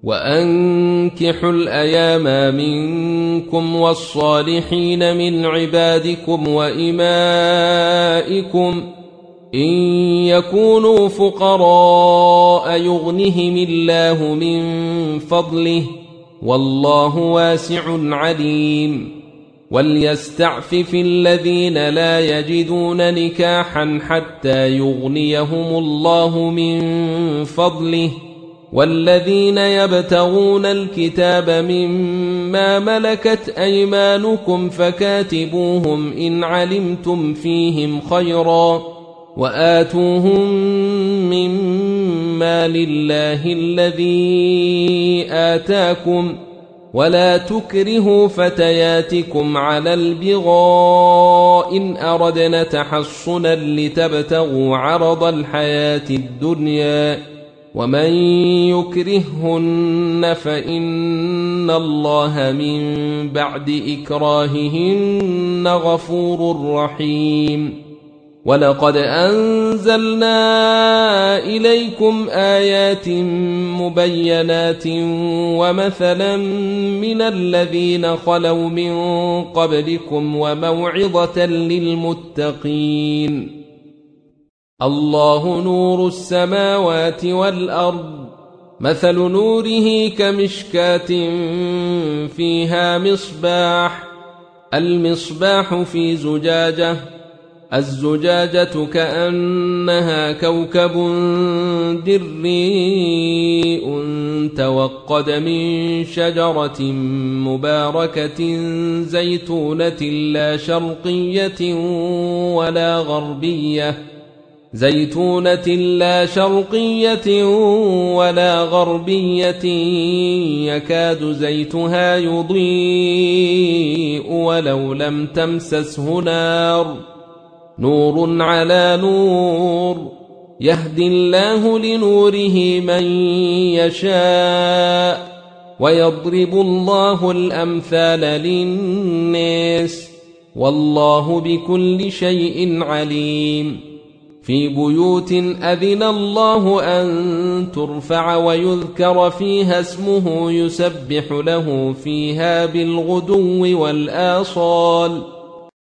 وأنكحوا الأيام منكم والصالحين من عبادكم وإمائكم إن يكونوا فقراء يغنهم الله من فضله والله واسع عليم وليستعفف الذين لا يجدون نكاحا حتى يغنيهم الله من فضله والذين يبتغون الكتاب مما ملكت أيمانكم فكاتبوهم إن علمتم فيهم خيرا وآتوهم مما لله الذي آتاكم ولا تكرهوا فتياتكم على البغاء إن أردنا تحصنا لتبتغوا عرض الحياة الدنيا ومن يكرههن فإن الله من بعد إكراههن غفور رحيم ولقد أنزلنا إليكم آيات مبينات ومثلا من الذين خلوا من قبلكم وموعظة للمتقين الله نور السماوات والأرض مثل نوره كمشكاة فيها مصباح المصباح في زجاجة الزجاجة كأنها كوكب دري توقد من شجرة مباركة زيتونة لا شرقية ولا غربية يكاد زيتها يضيء ولو لم تمسسه نور على نور يهدي الله لنوره من يشاء ويضرب الله الأمثال للناس والله بكل شيء عليم في بيوت أذن الله أن ترفع ويذكر فيها اسمه يسبح له فيها بالغدو والآصال